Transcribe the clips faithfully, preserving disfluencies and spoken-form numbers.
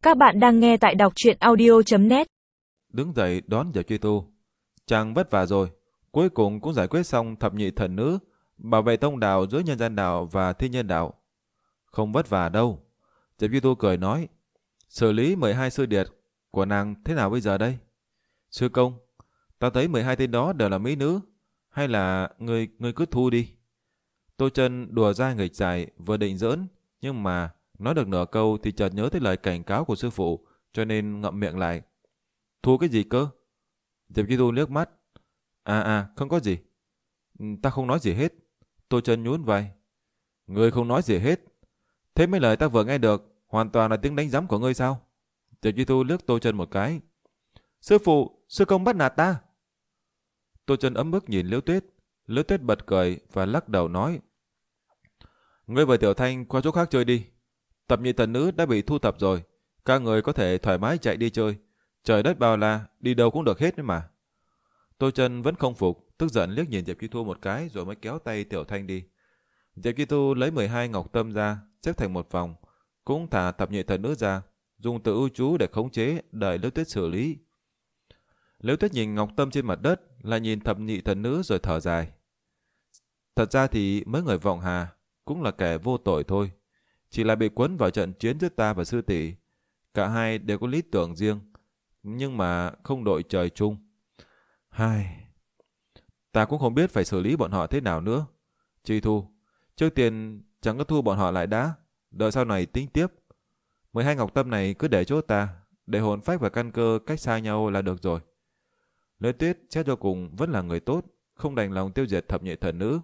Các bạn đang nghe tại đọc truyện audio chấm net. Đứng dậy đón Diệp Truy Tu. Chàng vất vả rồi, cuối cùng cũng giải quyết xong thập nhị thần nữ, bảo vệ tông đạo giữa nhân gian đạo và thiên nhân đạo. Không vất vả đâu. Diệp Truy Tu cười nói, xử lý mười hai sư điệt của nàng thế nào bây giờ đây? Sư công, ta thấy mười hai tên đó đều là mỹ nữ, hay là người người cứ thu đi. Tô Chân đùa dai nghịch dài, vừa định giỡn, nhưng mà nói được nửa câu thì chợt nhớ tới lời cảnh cáo của sư phụ, cho nên ngậm miệng lại. Thu cái gì cơ? Diệp Truy Tu liếc mắt. À à, không có gì. Ta không nói gì hết. Tô Chân nhún vai. Ngươi không nói gì hết? Thế mấy lời ta vừa nghe được hoàn toàn là tiếng đánh giám của ngươi sao? Diệp Truy Tu liếc Tô Chân một cái. Sư phụ, sư công bắt nạt ta. Tô Chân ấm ức nhìn Liễu Tuyết. Liễu Tuyết bật cười và lắc đầu nói, ngươi và Tiểu Thanh qua chỗ khác chơi đi. Tập nhị thần nữ đã bị thu thập rồi, các người có thể thoải mái chạy đi chơi. Trời đất bao la, đi đâu cũng được hết đấy mà. Tô Chân vẫn không phục, tức giận liếc nhìn Diệp Truy Tu một cái rồi mới kéo tay Tiểu Thanh đi. Diệp Truy Tu lấy mười hai ngọc tâm ra, xếp thành một vòng, cũng thả thập nhị thần nữ ra, dùng tự ưu chú để khống chế, đợi Liễu Tuyết xử lý. Liễu Tuyết nhìn ngọc tâm trên mặt đất, lại nhìn thập nhị thần nữ rồi thở dài. Thật ra thì mấy người Vọng Hà cũng là kẻ vô tội thôi, chỉ là bị cuốn vào trận chiến giữa ta và sư tỷ. Cả hai đều có lý tưởng riêng, nhưng mà không đội trời chung. Hai, ta cũng không biết phải xử lý bọn họ thế nào nữa. Chi Thu, trước tiên chẳng có thu bọn họ lại đã, đợi sau này tính tiếp. mười hai ngọc tâm này cứ để chỗ ta, để hồn phách và căn cơ cách xa nhau là được rồi. Lê Tuyết xét cho cùng vẫn là người tốt, không đành lòng tiêu diệt thập nhị thần nữ.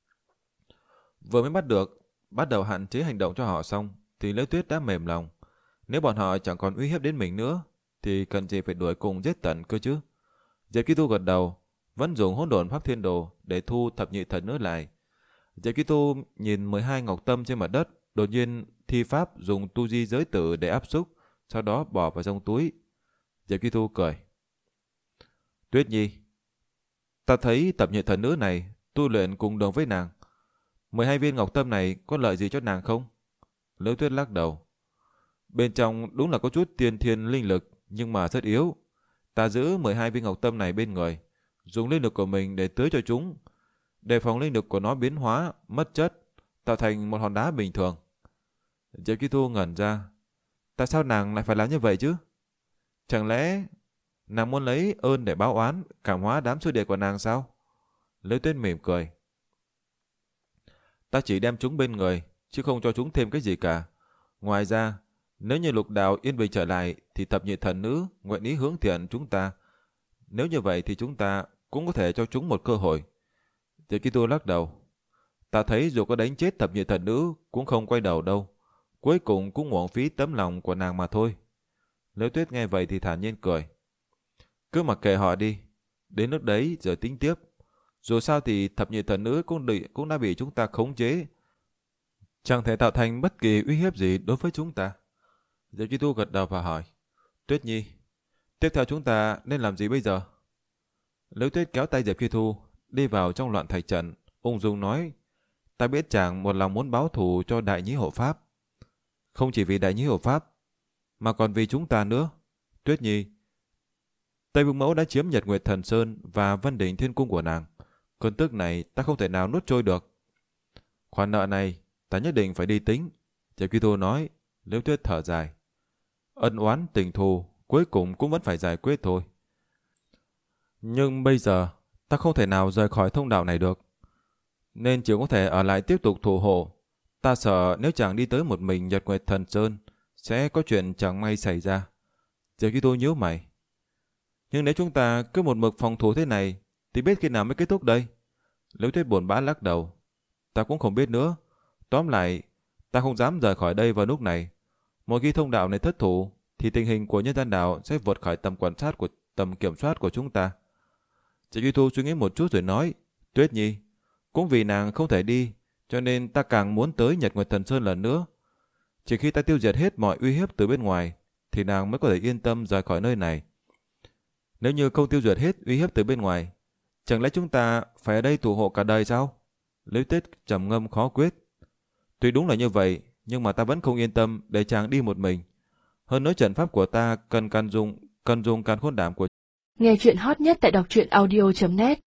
Vừa mới bắt được, bắt đầu hạn chế hành động cho họ xong, thì Lê Tuyết đã mềm lòng. Nếu bọn họ chẳng còn uy hiếp đến mình nữa, thì cần gì phải đuổi cùng giết tận cơ chứ? Diệp Truy Tu gật đầu, vẫn dùng hỗn độn pháp thiên đồ để thu thập nhị thần nữ lại. Diệp Truy Tu nhìn mười hai ngọc tâm trên mặt đất, đột nhiên thi pháp dùng tu di giới tử để áp xúc, sau đó bỏ vào trong túi. Diệp Truy Tu cười. Tuyết Nhi, ta thấy thập nhị thần nữ này tu luyện cùng đường với nàng. mười hai viên ngọc tâm này có lợi gì cho nàng không? Liễu Tuyết lắc đầu. Bên trong đúng là có chút tiên thiên linh lực, nhưng mà rất yếu. Ta giữ mười hai viên ngọc tâm này bên người, dùng linh lực của mình để tưới cho chúng, đề phòng linh lực của nó biến hóa, mất chất, tạo thành một hòn đá bình thường. Diệp Truy Tu ngẩn ra. Tại sao nàng lại phải làm như vậy chứ? Chẳng lẽ nàng muốn lấy ơn để báo oán, cảm hóa đám sư đệ của nàng sao? Liễu Tuyết mỉm cười. Ta chỉ đem chúng bên người, chứ không cho chúng thêm cái gì cả. Ngoài ra, nếu như lục đạo yên bình trở lại, thì thập nhị thần nữ nguyện ý hướng thiện chúng ta. Nếu như vậy thì chúng ta cũng có thể cho chúng một cơ hội. Diệp Truy Tu lắc đầu. Ta thấy dù có đánh chết thập nhị thần nữ cũng không quay đầu đâu. Cuối cùng cũng uổng phí tấm lòng của nàng mà thôi. Liễu Tuyết nghe vậy thì thản nhiên cười. Cứ mặc kệ họ đi, đến lúc đấy rồi tính tiếp. Dù sao thì thập nhị thần nữ cũng, đị, cũng đã bị chúng ta khống chế, chẳng thể tạo thành bất kỳ uy hiếp gì đối với chúng ta. Diệp Truy Tu gật đầu và hỏi. Tuyết Nhi, tiếp theo chúng ta nên làm gì bây giờ? Liễu Tuyết kéo tay Diệp Truy Tu đi vào trong loạn thạch trận, ung dung nói. Ta biết chàng một lòng muốn báo thù cho Đại Nhĩ Hộ Pháp. Không chỉ vì Đại Nhĩ Hộ Pháp, mà còn vì chúng ta nữa. Tuyết Nhi, Tây Vương Mẫu đã chiếm Nhật Nguyệt Thần Sơn và Vân Đỉnh Thiên Cung của nàng. Cơn tức này ta không thể nào nuốt trôi được. Khoản nợ này ta nhất định phải đi tính. Diệp Truy Tu nói. Liễu Tuyết thở dài. Ân oán tình thù cuối cùng cũng vẫn phải giải quyết thôi. Nhưng bây giờ ta không thể nào rời khỏi thông đạo này được, nên chỉ có thể ở lại tiếp tục thủ hộ. Ta sợ nếu chàng đi tới một mình Nhật Nguyệt Thần Sơn sẽ có chuyện chẳng may xảy ra. Diệp Truy Tu nhíu mày. Nhưng nếu chúng ta cứ một mực phòng thủ thế này thì biết khi nào mới kết thúc đây? Liễu Tuyết buồn bã lắc đầu. Ta cũng không biết nữa. Tóm lại, ta không dám rời khỏi đây vào lúc này. Một khi thông đạo này thất thủ thì tình hình của nhân gian đạo sẽ vượt khỏi tầm quan sát của tầm kiểm soát của chúng ta. Diệp Truy Tu suy nghĩ một chút rồi nói. Tuyết Nhi, cũng vì nàng không thể đi, cho nên ta càng muốn tới Nhật Nguyệt Thần Sơn lần nữa. Chỉ khi ta tiêu diệt hết mọi uy hiếp từ bên ngoài thì nàng mới có thể yên tâm rời khỏi nơi này. Nếu như không tiêu diệt hết uy hiếp từ bên ngoài, chẳng lẽ chúng ta phải ở đây thủ hộ cả đời sao? Liễu Tuyết trầm ngâm khó quyết. Tuy đúng là như vậy, nhưng mà ta vẫn không yên tâm để chàng đi một mình. Hơn nữa trận pháp của ta cần can dùng, cần dùng càn khôn đảm của. Nghe chuyện hot nhất tại đọc truyện audio chấm net